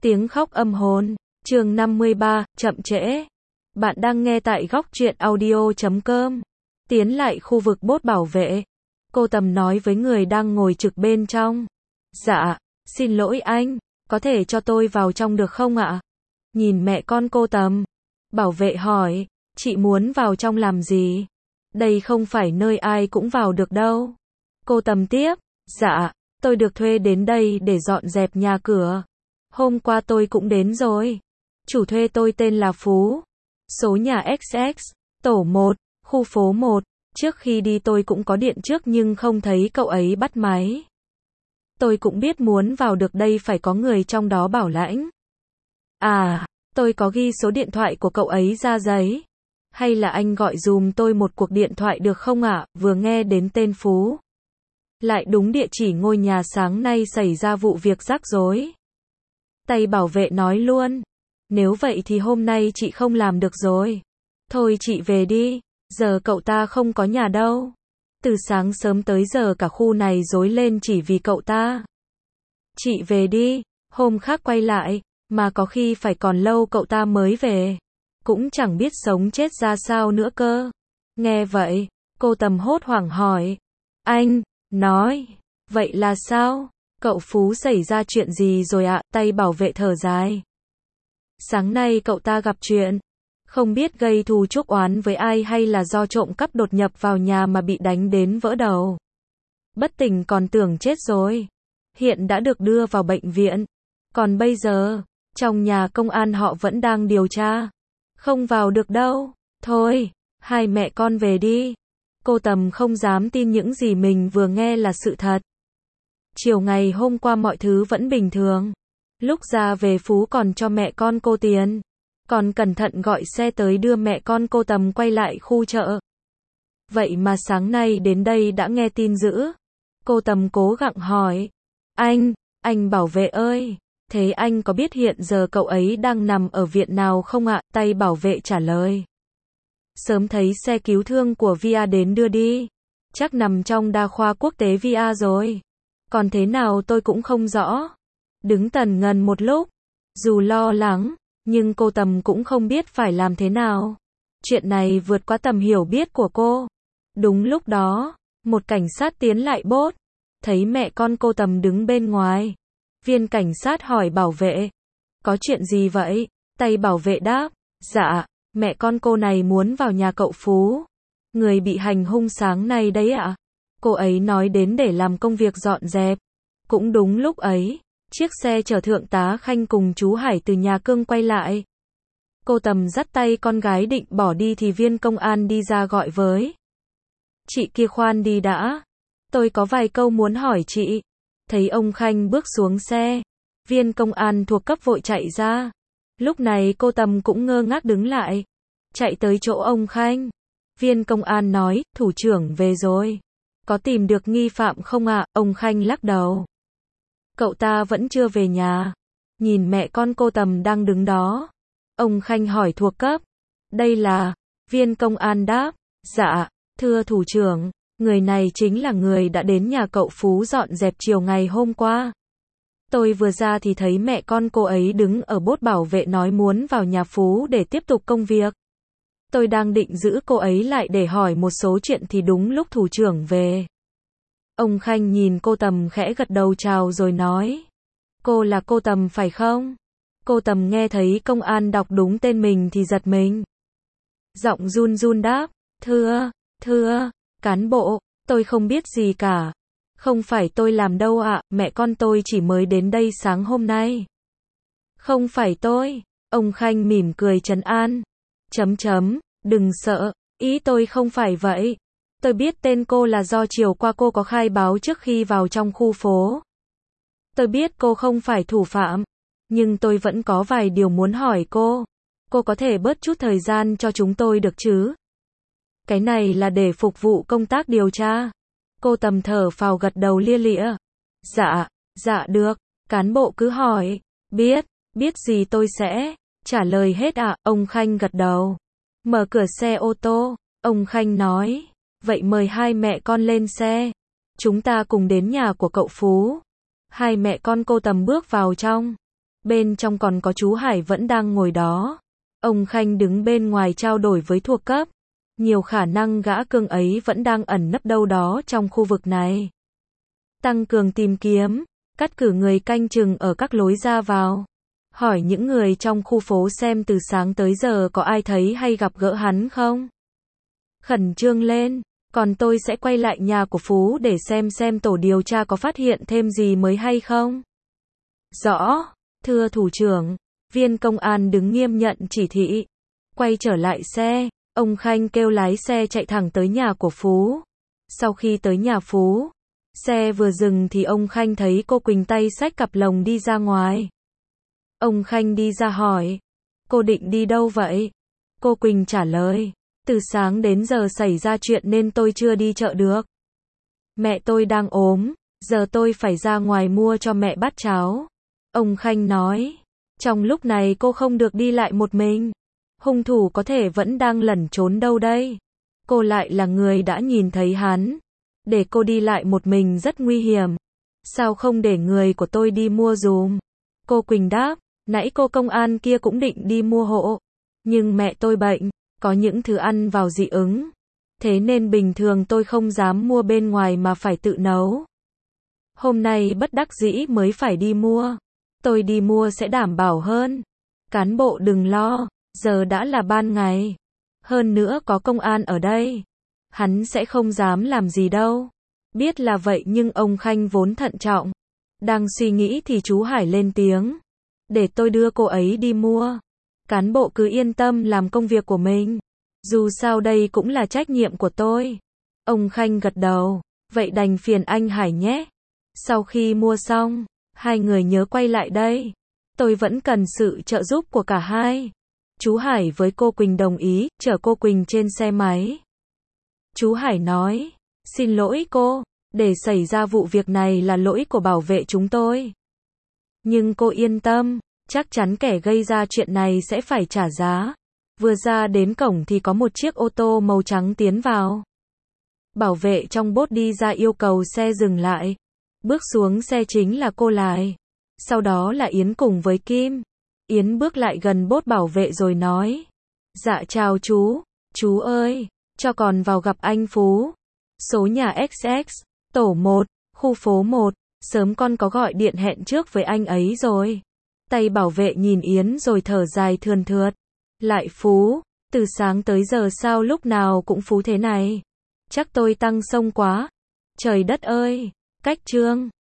Tiếng khóc âm hồn. Chương 53, chậm trễ. Bạn đang nghe tại góc truyện audio.com. Tiến lại khu vực bốt bảo vệ. Cô Tầm nói với người đang ngồi trực bên trong. Dạ, xin lỗi anh, có thể cho tôi vào trong được không ạ? Nhìn mẹ con cô Tầm. Bảo vệ hỏi, chị muốn vào trong làm gì? Đây không phải nơi ai cũng vào được đâu. Cô Tầm tiếp, dạ, tôi được thuê đến đây để dọn dẹp nhà cửa. Hôm qua tôi cũng đến rồi. Chủ thuê tôi tên là Phú. Số nhà XX, tổ 1, khu phố 1. Trước khi đi tôi cũng có điện trước nhưng không thấy cậu ấy bắt máy. Tôi cũng biết muốn vào được đây phải có người trong đó bảo lãnh. À, tôi có ghi số điện thoại của cậu ấy ra giấy. Hay là anh gọi dùm tôi một cuộc điện thoại được không ạ? Vừa nghe đến tên Phú. Lại đúng địa chỉ ngôi nhà sáng nay xảy ra vụ việc rắc rối. Tay bảo vệ nói luôn. Nếu vậy thì hôm nay chị không làm được rồi. Thôi chị về đi. Giờ cậu ta không có nhà đâu. Từ sáng sớm tới giờ cả khu này rối lên chỉ vì cậu ta. Chị về đi. Hôm khác quay lại. Mà có khi phải còn lâu cậu ta mới về. Cũng chẳng biết sống chết ra sao nữa cơ. Nghe vậy, cô Tầm hốt hoảng hỏi. Anh, nói. Vậy là sao? Cậu Phú xảy ra chuyện gì rồi ạ? Tay bảo vệ thở dài. Sáng nay cậu ta gặp chuyện. Không biết gây thù chuốc oán với ai hay là do trộm cắp đột nhập vào nhà mà bị đánh đến vỡ đầu. Bất tỉnh còn tưởng chết rồi. Hiện đã được đưa vào bệnh viện. Còn bây giờ, trong nhà công an họ vẫn đang điều tra. Không vào được đâu. Thôi, hai mẹ con về đi. Cô Tầm không dám tin những gì mình vừa nghe là sự thật. Chiều ngày hôm qua mọi thứ vẫn bình thường. Lúc ra về Phú còn cho mẹ con cô tiền. Còn cẩn thận gọi xe tới đưa mẹ con cô Tầm quay lại khu chợ. Vậy mà sáng nay đến đây đã nghe tin dữ. Cô Tầm cố gắng hỏi. Anh bảo vệ ơi. Thế anh có biết hiện giờ cậu ấy đang nằm ở viện nào không ạ? Tay bảo vệ trả lời. Sớm thấy xe cứu thương của VIA đến đưa đi. Chắc nằm trong đa khoa quốc tế VIA rồi. Còn thế nào tôi cũng không rõ. Đứng tần ngần một lúc. Dù lo lắng, nhưng cô Tầm cũng không biết phải làm thế nào. Chuyện này vượt qua tầm hiểu biết của cô. Đúng lúc đó, một cảnh sát tiến lại bốt. Thấy mẹ con cô Tầm đứng bên ngoài. Viên cảnh sát hỏi bảo vệ. Có chuyện gì vậy? Tay bảo vệ đáp. Dạ, mẹ con cô này muốn vào nhà cậu Phú. Người bị hành hung sáng nay đấy ạ. Cô ấy nói đến để làm công việc dọn dẹp. Cũng đúng lúc ấy, chiếc xe chở thượng tá Khanh cùng chú Hải từ nhà Cương quay lại. Cô Tầm dắt tay con gái định bỏ đi thì viên công an đi ra gọi với. Chị kia khoan đi đã. Tôi có vài câu muốn hỏi chị. Thấy ông Khanh bước xuống xe. Viên công an thuộc cấp vội chạy ra. Lúc này cô Tầm cũng ngơ ngác đứng lại. Chạy tới chỗ ông Khanh. Viên công an nói, thủ trưởng về rồi. Có tìm được nghi phạm không ạ? Ông Khanh lắc đầu. Cậu ta vẫn chưa về nhà. Nhìn mẹ con cô Tầm đang đứng đó. Ông Khanh hỏi thuộc cấp. Đây là... Viên công an đáp. Dạ, thưa thủ trưởng. Người này chính là người đã đến nhà cậu Phú dọn dẹp chiều ngày hôm qua. Tôi vừa ra thì thấy mẹ con cô ấy đứng ở bốt bảo vệ nói muốn vào nhà Phú để tiếp tục công việc. Tôi đang định giữ cô ấy lại để hỏi một số chuyện thì đúng lúc thủ trưởng về. Ông Khanh nhìn cô Tầm khẽ gật đầu chào rồi nói. Cô là cô Tầm phải không? Cô Tầm nghe thấy công an đọc đúng tên mình thì giật mình. Giọng run run đáp. Thưa, cán bộ, tôi không biết gì cả. Không phải tôi làm đâu ạ, mẹ con tôi chỉ mới đến đây sáng hôm nay. Không phải tôi. Ông Khanh mỉm cười trấn an. Đừng sợ, ý tôi không phải vậy. Tôi biết tên cô là do chiều qua cô có khai báo trước khi vào trong khu phố. Tôi biết cô không phải thủ phạm, nhưng tôi vẫn có vài điều muốn hỏi cô. Cô có thể bớt chút thời gian cho chúng tôi được chứ? Cái này là để phục vụ công tác điều tra. Cô Tầm thở phào gật đầu lia lịa. Dạ được, cán bộ cứ hỏi. Biết gì tôi sẽ trả lời hết ạ. Ông Khanh gật đầu. Mở cửa xe ô tô, ông Khanh nói. Vậy mời hai mẹ con lên xe. Chúng ta cùng đến nhà của cậu Phú. Hai mẹ con cô Tầm bước vào trong. Bên trong còn có chú Hải vẫn đang ngồi đó. Ông Khanh đứng bên ngoài trao đổi với thuộc cấp. Nhiều khả năng gã cương ấy vẫn đang ẩn nấp đâu đó trong khu vực này. Tăng cường tìm kiếm, cắt cử người canh chừng ở các lối ra vào. Hỏi những người trong khu phố xem từ sáng tới giờ có ai thấy hay gặp gỡ hắn không. Khẩn trương lên, còn tôi sẽ quay lại nhà của Phú để xem tổ điều tra có phát hiện thêm gì mới hay không. Rõ, thưa thủ trưởng. Viên công an đứng nghiêm nhận chỉ thị. Quay trở lại xe, ông Khanh kêu lái xe chạy thẳng tới nhà của Phú. Sau khi tới nhà Phú, xe vừa dừng thì ông Khanh thấy cô Quỳnh tay xách cặp lồng đi ra ngoài. Ông Khanh đi ra hỏi, cô định đi đâu vậy? Cô Quỳnh trả lời, từ sáng đến giờ xảy ra chuyện nên tôi chưa đi chợ được. Mẹ tôi đang ốm, giờ tôi phải ra ngoài mua cho mẹ bát cháo. Ông Khanh nói, trong lúc này cô không được đi lại một mình. Hung thủ có thể vẫn đang lẩn trốn đâu đây. Cô lại là người đã nhìn thấy hắn. Để cô đi lại một mình rất nguy hiểm. Sao không để người của tôi đi mua dùm? Cô Quỳnh đáp, nãy cô công an kia cũng định đi mua hộ. Nhưng mẹ tôi bệnh, có những thứ ăn vào dị ứng. Thế nên bình thường tôi không dám mua bên ngoài mà phải tự nấu. Hôm nay bất đắc dĩ mới phải đi mua. Tôi đi mua sẽ đảm bảo hơn. Cán bộ đừng lo, giờ đã là ban ngày. Hơn nữa có công an ở đây. Hắn sẽ không dám làm gì đâu. Biết là vậy nhưng ông Khanh vốn thận trọng. Đang suy nghĩ thì chú Hải lên tiếng. Để tôi đưa cô ấy đi mua. Cán bộ cứ yên tâm làm công việc của mình. Dù sao đây cũng là trách nhiệm của tôi. Ông Khanh gật đầu. Vậy đành phiền anh Hải nhé. Sau khi mua xong, hai người nhớ quay lại đây. Tôi vẫn cần sự trợ giúp của cả hai. Chú Hải với cô Quỳnh đồng ý, chở cô Quỳnh trên xe máy. Chú Hải nói, xin lỗi cô, để xảy ra vụ việc này là lỗi của bảo vệ chúng tôi. Nhưng cô yên tâm, chắc chắn kẻ gây ra chuyện này sẽ phải trả giá. Vừa ra đến cổng thì có một chiếc ô tô màu trắng tiến vào. Bảo vệ trong bốt đi ra yêu cầu xe dừng lại. Bước xuống xe chính là cô Lại. Sau đó là Yến cùng với Kim. Yến bước lại gần bốt bảo vệ rồi nói. Dạ chào chú ơi, cho con vào gặp anh Phú. Số nhà XX, tổ 1, khu phố 1, sớm con có gọi điện hẹn trước với anh ấy rồi. Tay bảo vệ nhìn Yến rồi thở dài thườn thượt. Lại Phú, từ sáng tới giờ sao lúc nào cũng Phú thế này? Chắc tôi tăng xông quá. Trời đất ơi, cách Trương.